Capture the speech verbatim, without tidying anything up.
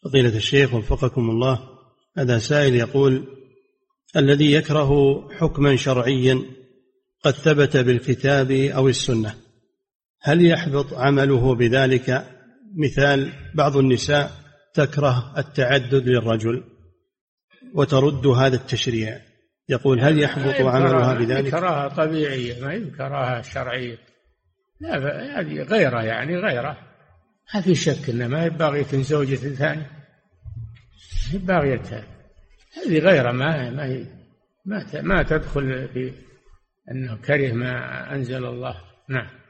فضيلة الشيخ وفقكم الله، هذا سائل يقول: الذي يكره حكما شرعيا قد ثبت بالكتاب أو السنة هل يحبط عمله بذلك؟ مثال: بعض النساء تكره التعدد للرجل وترد هذا التشريع، يقول: هل يحبط عملها بذلك؟ كراهة طبيعية، ما هي كراهة شرعية. لا، هذه غيره، يعني غيره، ما في شك إنها ما هي باغية زوجة ثانية، هي باغية، هذه غيره، ما ما هي ما ما تدخل في أنه كره ما أنزل الله. نعم.